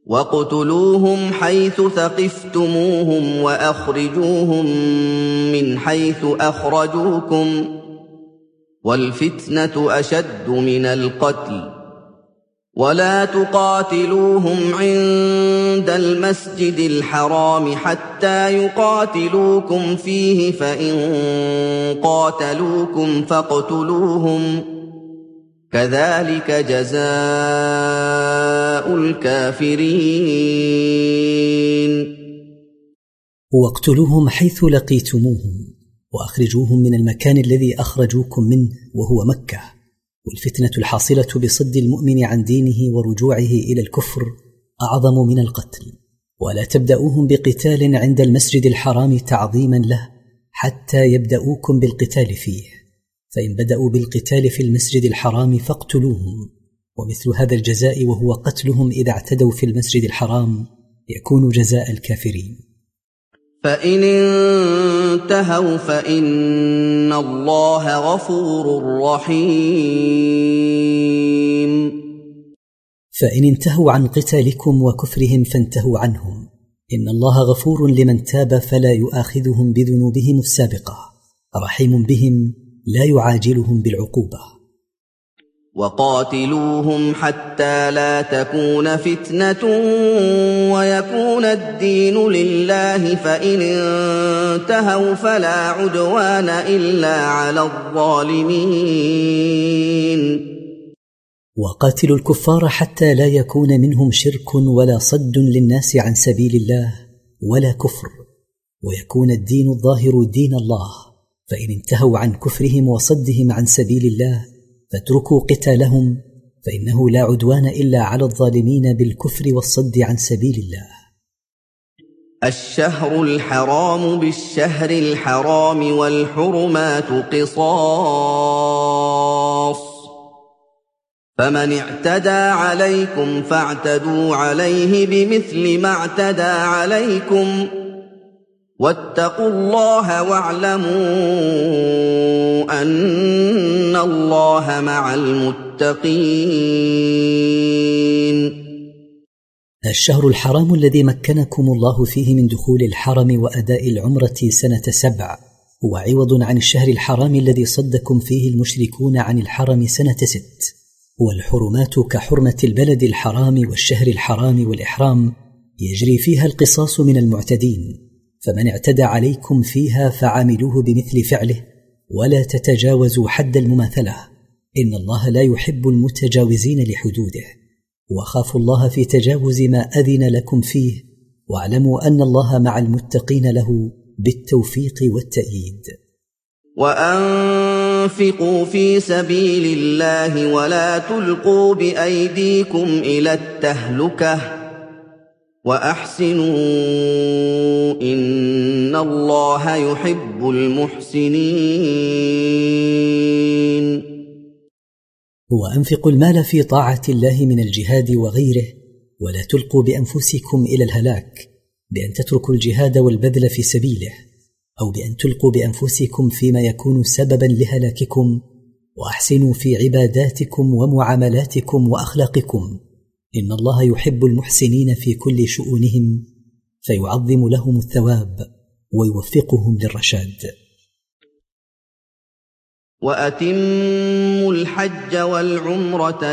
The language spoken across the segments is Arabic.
واقتلوهم حيث ثقفتموهم وأخرجوهم من حيث أخرجوكم والفتنة أشد من القتل ولا تقاتلوهم عند المسجد الحرام حتى يقاتلوكم فيه فإن قاتلوكم فاقتلوهم كذلك جزاء الكافرين. واقتلوهم حيث لقيتموهم وأخرجوهم من المكان الذي أخرجوكم منه وهو مكة، والفتنة الحاصلة بصد المؤمن عن دينه ورجوعه إلى الكفر أعظم من القتل. ولا تبدأوهم بقتال عند المسجد الحرام تعظيما له حتى يبدأوكم بالقتال فيه، فإن بدأوا بالقتال في المسجد الحرام فاقتلوهم، ومثل هذا الجزاء وهو قتلهم إذا اعتدوا في المسجد الحرام يكون جزاء الكافرين. فإن انتهوا فإن الله غفور رحيم. فإن انتهوا عن قتالكم وكفرهم فانتهوا عنهم، إن الله غفور لمن تاب فلا يؤاخذهم بذنوبهم السابقة، رحيم بهم لا يعاجلهم بالعقوبة. وقاتلوهم حتى لا تكون فتنة ويكون الدين لله فإن انتهوا فلا عدوان إلا على الظالمين. وقاتلوا الكفار حتى لا يكون منهم شرك ولا صد للناس عن سبيل الله ولا كفر، ويكون الدين الظاهر دين الله، فإن انتهوا عن كفرهم وصدهم عن سبيل الله فاتركوا قتالهم، فإنه لا عدوان إلا على الظالمين بالكفر والصد عن سبيل الله. الشهر الحرام بالشهر الحرام والحرمات قصاص، فمن اعتدى عليكم فاعتدوا عليه بمثل ما اعتدى عليكم واتقوا الله واعلموا أن الله مع المتقين. الشهر الحرام الذي مكنكم الله فيه من دخول الحرم وأداء العمرة سنة 7 هو عوض عن الشهر الحرام الذي صدكم فيه المشركون عن الحرم سنة 6. والحرمات كحرمة البلد الحرام والشهر الحرام والإحرام يجري فيها القصاص من المعتدين، فمن اعتدى عليكم فيها فعاملوه بمثل فعله ولا تتجاوزوا حد المماثلة، إن الله لا يحب المتجاوزين لحدوده، وخافوا الله في تجاوز ما أذن لكم فيه، واعلموا أن الله مع المتقين له بالتوفيق والتأييد. وأنفقوا في سبيل الله ولا تلقوا بأيديكم إلى التهلكة وأحسنوا إن الله يحب المحسنين. وأنفقوا المال في طاعة الله من الجهاد وغيره، ولا تلقوا بأنفسكم إلى الهلاك بأن تتركوا الجهاد والبذل في سبيله، أو بأن تلقوا بأنفسكم فيما يكون سببا لهلاككم، وأحسنوا في عباداتكم ومعاملاتكم وأخلاقكم، إن الله يحب المحسنين في كل شؤونهم، فيعظم لهم الثواب ويوفقهم للرشاد. وأتموا الحج والعمرة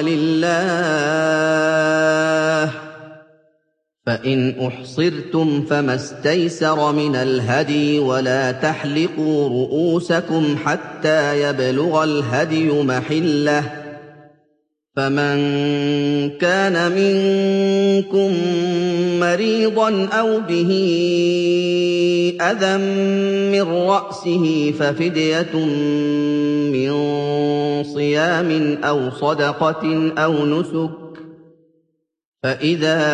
لله، فإن أحصرتم فما استيسر من الهدي، ولا تحلقوا رؤوسكم حتى يبلغ الهدي محله، فمن كان منكم مريضا أو به أذى من رأسه ففدية من صيام أو صدقة أو نسك، فإذا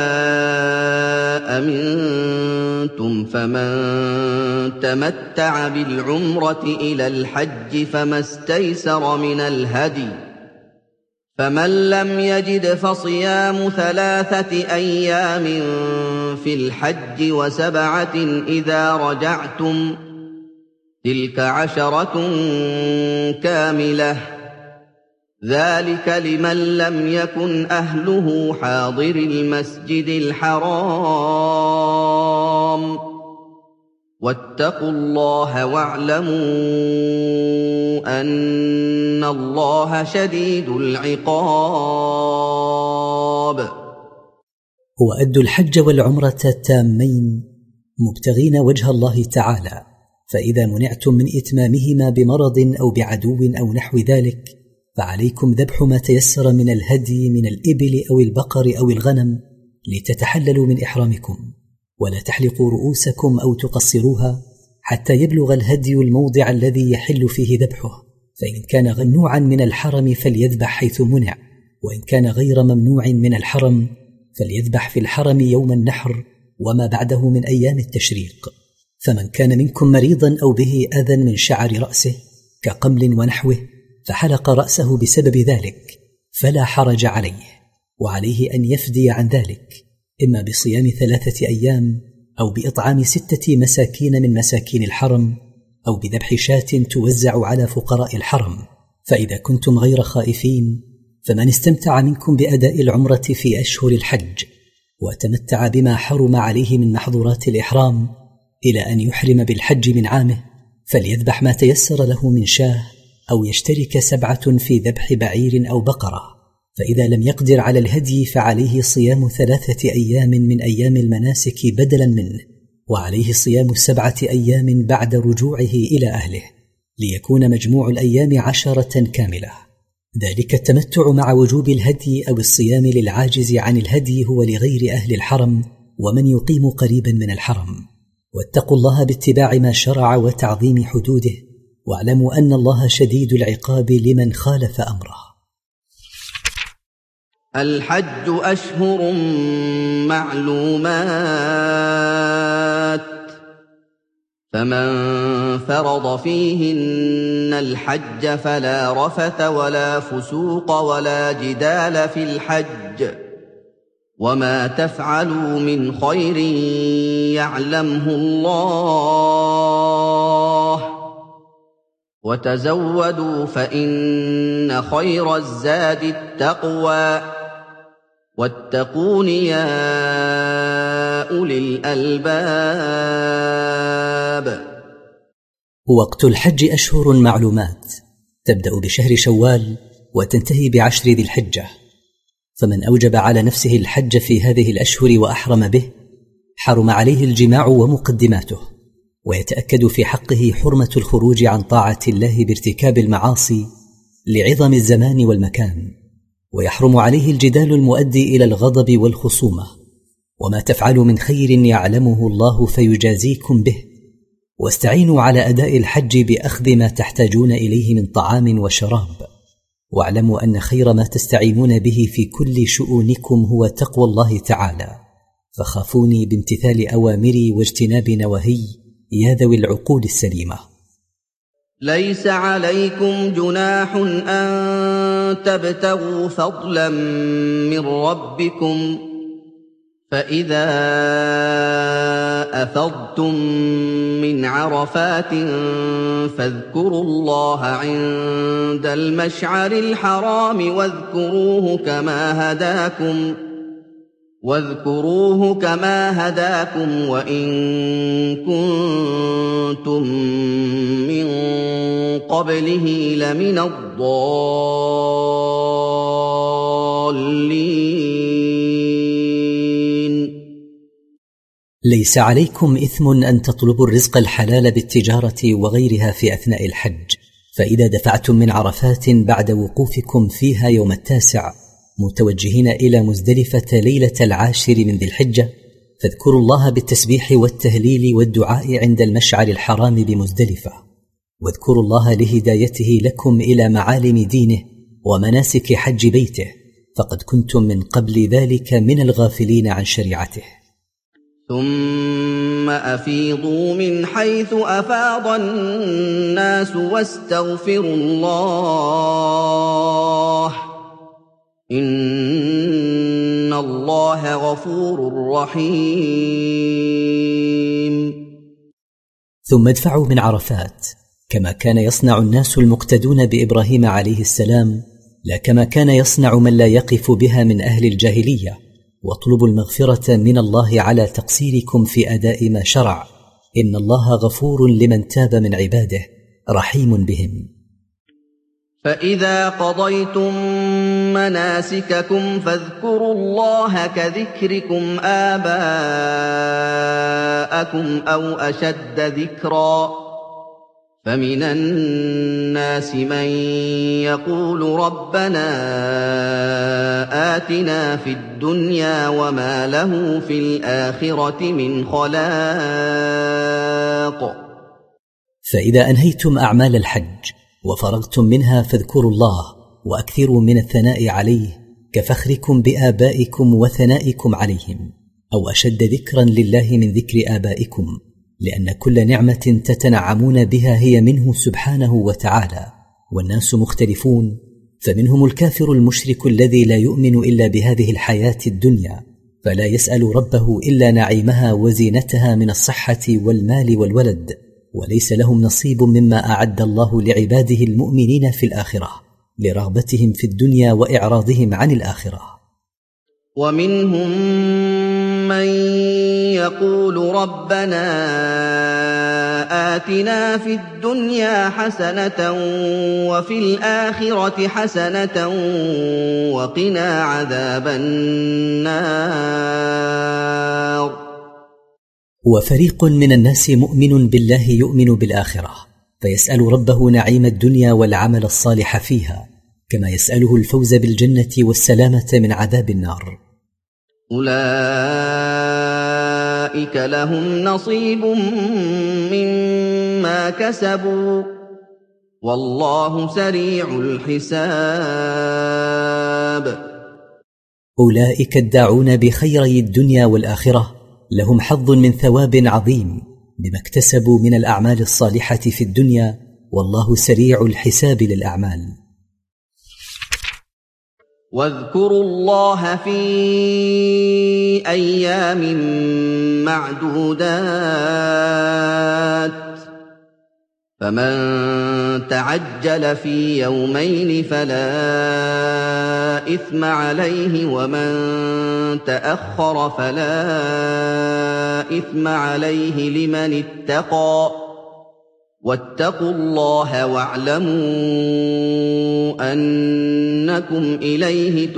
أمنتم فمن تمتع بالعمرة إلى الحج فما استيسر من الهدي، فمن لم يجد فصيام 3 أيام في الحج و7 إذا رجعتم، تلك 10 كاملة، ذلك لمن لم يكن أهله حاضر المسجد الحرام واتقوا الله واعلموا أن الله شديد العقاب. وأدوا الحج والعمرة تامين مبتغين وجه الله تعالى، فإذا منعتم من إتمامهما بمرض أو بعدو أو نحو ذلك فعليكم ذبح ما تيسر من الهدي من الإبل أو البقر أو الغنم لتتحللوا من إحرامكم، ولا تحلقوا رؤوسكم أو تقصروها حتى يبلغ الهدي الموضع الذي يحل فيه ذبحه، فإن كان غنوعا من الحرم فليذبح حيث منع، وإن كان غير ممنوع من الحرم فليذبح في الحرم يوم النحر وما بعده من أيام التشريق. فمن كان منكم مريضا أو به أذى من شعر رأسه كقمل ونحوه فحلق رأسه بسبب ذلك فلا حرج عليه، وعليه أن يفدي عن ذلك إما بصيام 3 أيام أو بإطعام 6 مساكين من مساكين الحرم أو بذبح شاة توزع على فقراء الحرم. فإذا كنتم غير خائفين فمن استمتع منكم بأداء العمرة في أشهر الحج وتمتع بما حرم عليه من محظورات الإحرام إلى أن يحرم بالحج من عامه فليذبح ما تيسر له من شاه أو يشترك 7 في ذبح بعير أو بقرة. فإذا لم يقدر على الهدي فعليه صيام 3 أيام من أيام المناسك بدلا منه، وعليه صيام 7 أيام بعد رجوعه إلى أهله ليكون مجموع الأيام 10 كاملة. ذلك التمتع مع وجوب الهدي أو الصيام للعاجز عن الهدي هو لغير أهل الحرم ومن يقيم قريبا من الحرم. واتقوا الله باتباع ما شرع وتعظيم حدوده، واعلموا أن الله شديد العقاب لمن خالف أمره. الحج أشهر معلومات، فمن فرض فيهن الحج فلا رفث ولا فسوق ولا جدال في الحج، وما تفعلوا من خير يعلمه الله، وتزودوا فإن خير الزاد التقوى، واتقون يا أولي الألباب. وقت الحج أشهر معلومات، تبدأ بشهر شوال وتنتهي ب10 ذي الحجة، فمن أوجب على نفسه الحج في هذه الأشهر وأحرم به حرم عليه الجماع ومقدماته، ويتأكد في حقه حرمة الخروج عن طاعة الله بارتكاب المعاصي لعظم الزمان والمكان، ويحرم عليه الجدال المؤدي إلى الغضب والخصومة. وما تفعلوا من خير يعلمه الله فيجازيكم به، واستعينوا على أداء الحج بأخذ ما تحتاجون إليه من طعام وشراب، واعلموا أن خير ما تستعينون به في كل شؤونكم هو تقوى الله تعالى، فخافوني بامتثال أوامري واجتناب نواهي يا ذوي العقول السليمة. ليس عليكم جناح أن تبتغوا فضلا من ربكم، فإذا أفضتم من عرفات فاذكروا الله عند المشعر الحرام واذكروه كما هداكم وإن كنتم من قبله لمن الضالين. ليس عليكم إثم أن تطلبوا الرزق الحلال بالتجارة وغيرها في أثناء الحج، فإذا دفعتم من عرفات بعد وقوفكم فيها يوم 9 متوجهين إلى مزدلفة ليلة 10 من ذي الحجة فاذكروا الله بالتسبيح والتهليل والدعاء عند المشعر الحرام بمزدلفة، واذكروا الله لهدايته لكم إلى معالم دينه ومناسك حج بيته، فقد كنتم من قبل ذلك من الغافلين عن شريعته. ثم أفيضوا من حيث أفاض الناس واستغفروا الله إن الله غفور رحيم. ثم ادفعوا من عرفات كما كان يصنع الناس المقتدون بإبراهيم عليه السلام لا كما كان يصنع من لا يقف بها من أهل الجاهلية. واطلبوا المغفرة من الله على تقصيركم في أداء ما شرع، إن الله غفور لمن تاب من عباده رحيم بهم. فإذا قضيتم مناسككم فاذكروا الله كذكركم آباءكم أو أشد ذكرا، فمن الناس من يقول ربنا آتنا في الدنيا وما له في الآخرة من خلاق. فإذا أنهيتم أعمال الحج وفرغتم منها فاذكروا الله وأكثروا من الثناء عليه كفخركم بآبائكم وثنائكم عليهم، أو أشد ذكرا لله من ذكر آبائكم، لأن كل نعمة تتنعمون بها هي منه سبحانه وتعالى، والناس مختلفون، فمنهم الكافر المشرك الذي لا يؤمن إلا بهذه الحياة الدنيا، فلا يسأل ربه إلا نعيمها وزينتها من الصحة والمال والولد، وليس لهم نصيب مما أعد الله لعباده المؤمنين في الآخرة لرغبتهم في الدنيا وإعراضهم عن الآخرة. ومنهم من يقول ربنا آتنا في الدنيا حسنة وفي الآخرة حسنة وقنا عذاب النار. وفريق من الناس مؤمن بالله يؤمن بالآخرة، فيسأل ربه نعيم الدنيا والعمل الصالح فيها، كما يسأله الفوز بالجنة والسلامة من عذاب النار. أولئك لهم نصيب مما كسبوا والله سريع الحساب. أولئك الداعون بخيري الدنيا والآخرة لهم حظ من ثواب عظيم بما اكتسبوا من الأعمال الصالحة في الدنيا، والله سريع الحساب للأعمال. واذكروا الله في أيام معدودات، فمن تعجل في يومين فلا إثم عليه، ومن تأخر فلا إثم عليه لمن اتقى، واتقوا الله واعلموا أنكم إليه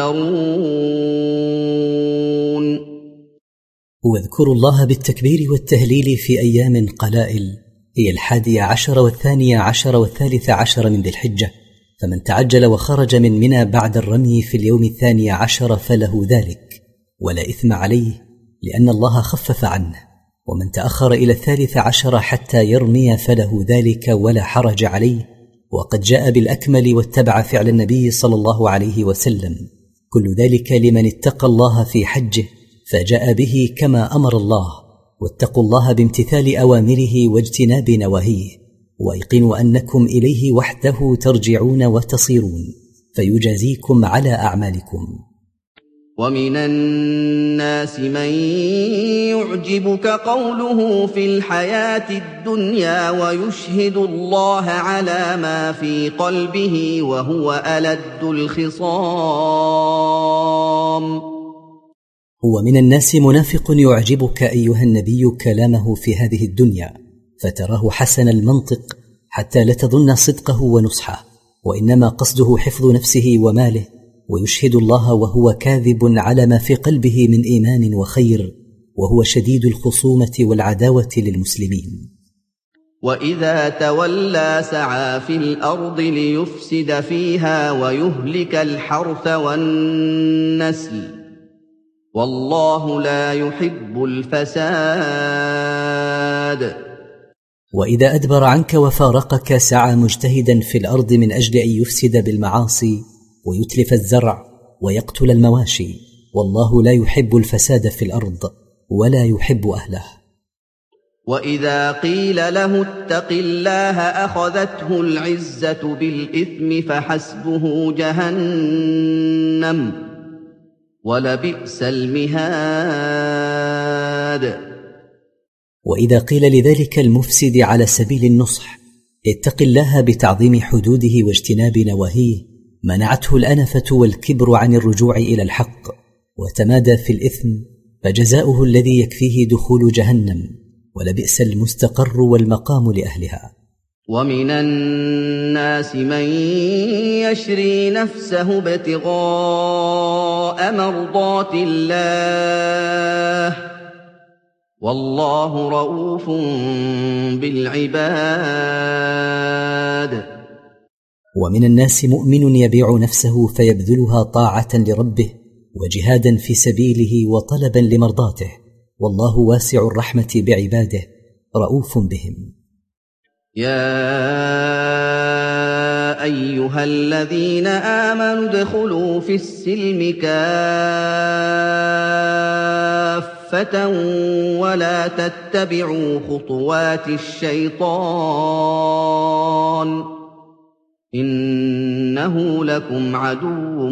تحشرون. واذكروا الله بالتكبير والتهليل في أيام قلائل، هي 11 و12 و13 من ذي الحجة، فمن تعجل وخرج من منى بعد الرمي في اليوم 12 فله ذلك ولا إثم عليه، لأن الله خفف عنه، ومن تأخر إلى 13 حتى يرمي فله ذلك ولا حرج عليه، وقد جاء بالأكمل واتبع فعل النبي صلى الله عليه وسلم، كل ذلك لمن اتقى الله في حجه فجاء به كما أمر الله. واتقوا الله بامتثال أوامره واجتناب نواهيه، وأيقنوا أنكم إليه وحده ترجعون وتصيرون، فيجازيكم على أعمالكم. ومن الناس من يعجبك قوله في الحياة الدنيا ويشهد الله على ما في قلبه وهو ألد الخصام. ومن الناس منافق يعجبك أيها النبي كلامه في هذه الدنيا، فتراه حسن المنطق حتى لا تظن صدقه ونصحه، وإنما قصده حفظ نفسه وماله، ويشهد الله وهو كاذب على ما في قلبه من إيمان وخير، وهو شديد الخصومة والعداوة للمسلمين. وإذا تولى سعى في الأرض ليفسد فيها ويهلك الحرث والنسل، والله لا يحب الفساد. وإذا أدبر عنك وفارقك سعى مجتهدا في الأرض من أجل أن يفسد بالمعاصي ويتلف الزرع ويقتل المواشي، والله لا يحب الفساد في الأرض ولا يحب أهله. وإذا قيل له اتق الله أخذته العزة بالإثم فحسبه جهنم ولبئس المهاد. وإذا قيل لذلك المفسد على سبيل النصح اتق الله بتعظيم حدوده واجتناب نواهيه، منعته الأنفة والكبر عن الرجوع إلى الحق، وتمادى في الإثم، فجزاؤه الذي يكفيه دخول جهنم، ولبئس المستقر والمقام لأهلها. ومن الناس من يشري نفسه ابتغاء مرضات الله والله رءوف بالعباد. ومن الناس مؤمن يبيع نفسه فيبذلها طاعة لربه وجهادا في سبيله وطلبا لمرضاته، والله واسع الرحمة بعباده رؤوف بهم. يا أيها الذين آمنوا ادخلوا في السلم كافة ولا تتبعوا خطوات الشيطان إنه لكم عدو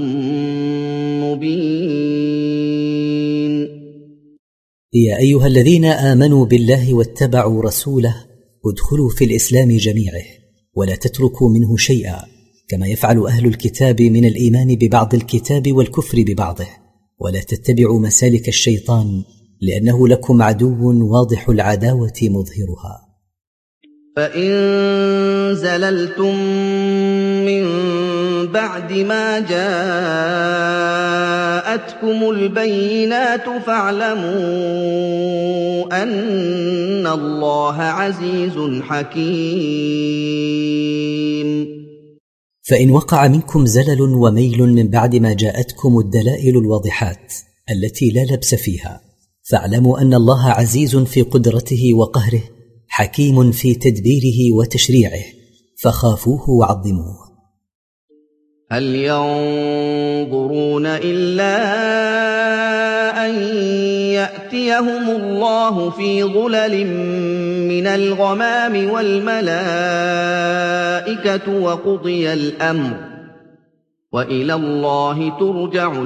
مبين. يا أيها الذين آمنوا بالله واتبعوا رسوله ادخلوا في الإسلام جميعه ولا تتركوا منه شيئا، كما يفعل أهل الكتاب من الإيمان ببعض الكتاب والكفر ببعضه، ولا تتبعوا مسالك الشيطان لأنه لكم عدو واضح العداوة مظهرها. فإن زللتم من بعد ما جاءتكم البينات فاعلموا أن الله عزيز حكيم. فإن وقع منكم زلل وميل من بعد ما جاءتكم الدلائل الواضحات التي لا لبس فيها، فاعلموا أن الله عزيز في قدرته وقهره، حكيم في تدبيره وتشريعه، فخافوه وعظموه. هل ينظرون إلا أن يأتيهم الله في ظلل من الغمام والملائكة وقضي الأمر وإلى الله ترجع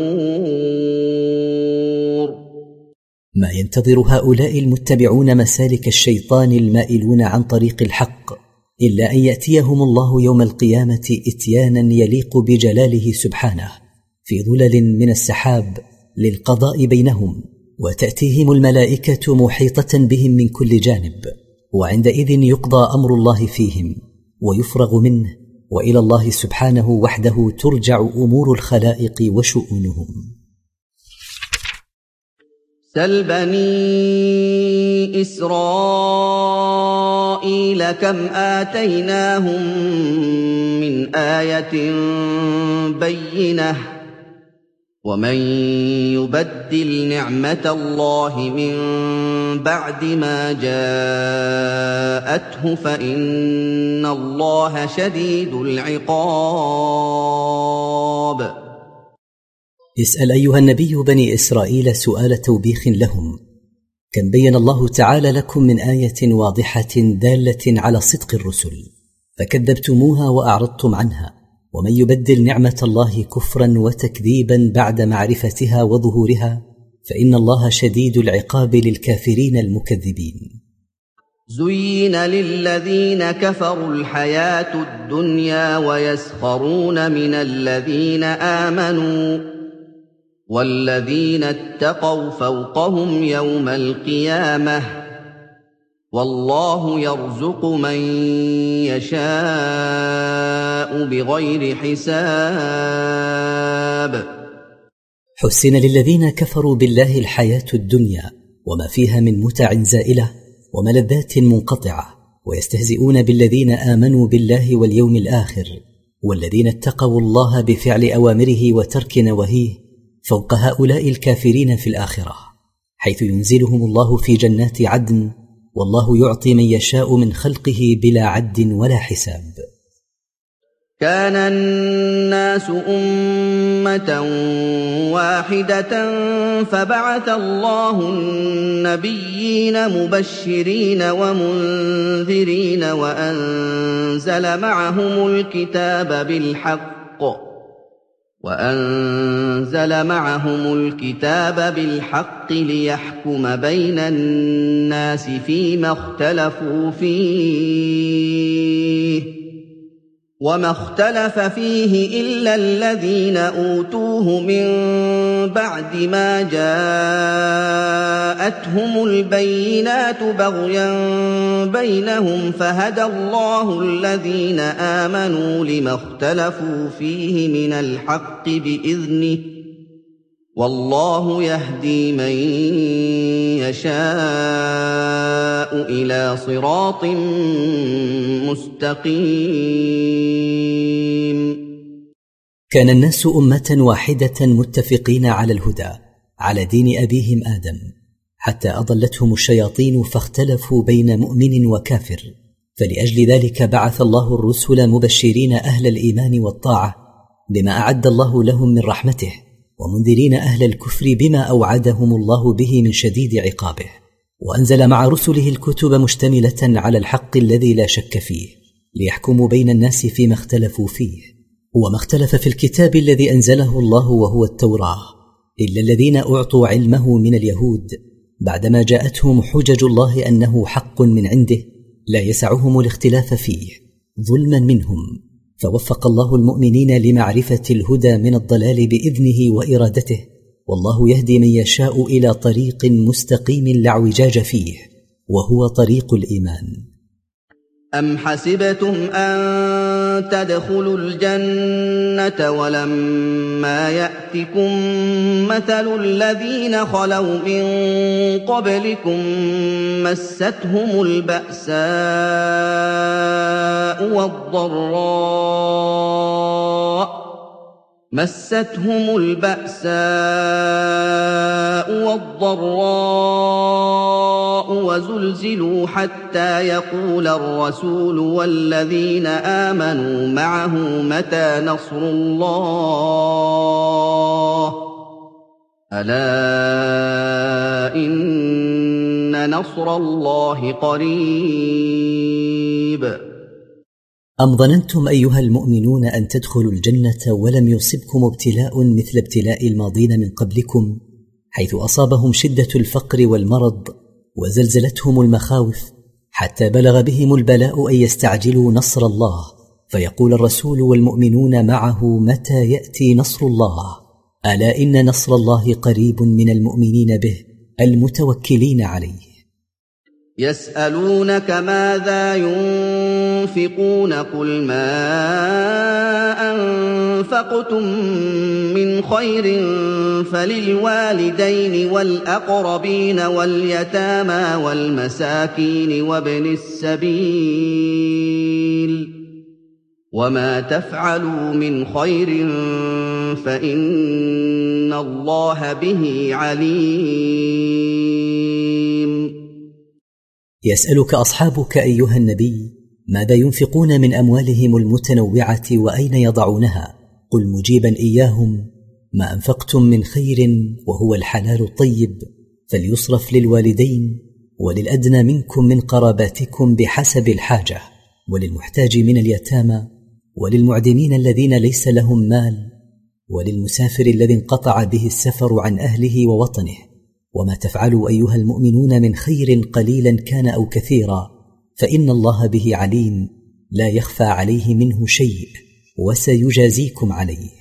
الأمور. ما ينتظر هؤلاء المتبعون مسالك الشيطان المائلون عن طريق الحق إلا أن يأتيهم الله يوم القيامة إتيانا يليق بجلاله سبحانه في ظلل من السحاب للقضاء بينهم، وتأتيهم الملائكة محيطة بهم من كل جانب، وعندئذ يقضى أمر الله فيهم ويفرغ منه، وإلى الله سبحانه وحده ترجع أمور الخلائق وشؤونهم. سل بني إسرائيل كم آتيناهم من آية بينة ومن يبدل نعمة الله من بعد ما جاءته فإن الله شديد العقاب. اسأل أيها النبي بني إسرائيل سؤال توبيخ لهم: كم بين الله تعالى لكم من آية واضحة دالة على صدق الرسل فكذبتموها وأعرضتم عنها، ومن يبدل نعمة الله كفرا وتكذيبا بعد معرفتها وظهورها فإن الله شديد العقاب للكافرين المكذبين. زين للذين كفروا الحياة الدنيا ويسخرون من الذين آمنوا والذين اتقوا فوقهم يوم القيامة والله يرزق من يشاء بغير حساب. حسن للذين كفروا بالله الحياة الدنيا وما فيها من متع زائلة وملذات منقطعة، ويستهزئون بالذين آمنوا بالله واليوم الآخر والذين اتقوا الله بفعل أوامره وترك نواهيه فوق هؤلاء الكافرين في الآخرة، حيث ينزلهم الله في جنات عدن، والله يعطي من يشاء من خلقه بلا عد ولا حساب. كان الناس أمة واحدة فبعث الله النبيين مبشرين ومنذرين وأنزل معهم الكتاب بالحق ليحكم بين الناس فيما اختلفوا فيه وما اختلف فيه إلا الذين أوتوه من بعد ما جاءتهم البينات بغيا بينهم فهدى الله الذين آمنوا لما اختلفوا فيه من الحق بإذنه والله يهدي من يشاء إلى صراط مستقيم. كان الناس أمة واحدة متفقين على الهدى على دين أبيهم آدم، حتى أضلتهم الشياطين فاختلفوا بين مؤمن وكافر، فلأجل ذلك بعث الله الرسل مبشرين أهل الإيمان والطاعة بما أعد الله لهم من رحمته، ومنذرين أهل الكفر بما أوعدهم الله به من شديد عقابه، وأنزل مع رسله الكتب مشتملة على الحق الذي لا شك فيه، ليحكموا بين الناس فيما اختلفوا فيه. وما اختلف في الكتاب الذي أنزله الله وهو التوراة إلا الذين أعطوا علمه من اليهود بعدما جاءتهم حجج الله أنه حق من عنده لا يسعهم الاختلاف فيه ظلما منهم، فوفق الله المؤمنين لمعرفة الهدى من الضلال بإذنه وإرادته، والله يهدي من يشاء إلى طريق مستقيم لا اعوجاج فيه، وهو طريق الإيمان. أم حسبتم أن تدخلوا الجنة ولما يأتكم مثل الذين خلوا من قبلكم مستهم البأساء والضراء وزلزلوا حتى يقول الرسول والذين آمنوا معه متى نصر الله ألا إن نصر الله قريب. أم ظننتم أيها المؤمنون أن تدخلوا الجنة ولم يصبكم ابتلاء مثل ابتلاء الماضين من قبلكم، حيث أصابهم شدة الفقر والمرض وزلزلتهم المخاوف حتى بلغ بهم البلاء أن يستعجلوا نصر الله، فيقول الرسول والمؤمنون معه متى يأتي نصر الله ألا إن نصر الله قريب من المؤمنين به المتوكلين عليه. يسألونك ماذا ينفقون قل ما أنفقتم من خير فللوالدين والأقربين واليتامى والمساكين وابن السبيل وما تفعلوا من خير فإن الله به عليم. يسألك أصحابك أيها النبي ماذا ينفقون من أموالهم المتنوعة وأين يضعونها، قل مجيبا إياهم ما أنفقتم من خير وهو الحلال الطيب فليصرف للوالدين وللأدنى منكم من قراباتكم بحسب الحاجة وللمحتاج من اليتامى وللمعدمين الذين ليس لهم مال وللمسافر الذي انقطع به السفر عن أهله ووطنه، وما تفعلوا أيها المؤمنون من خير قليلا كان أو كثيرا فإن الله به عليم لا يخفى عليه منه شيء وسيجازيكم عليه.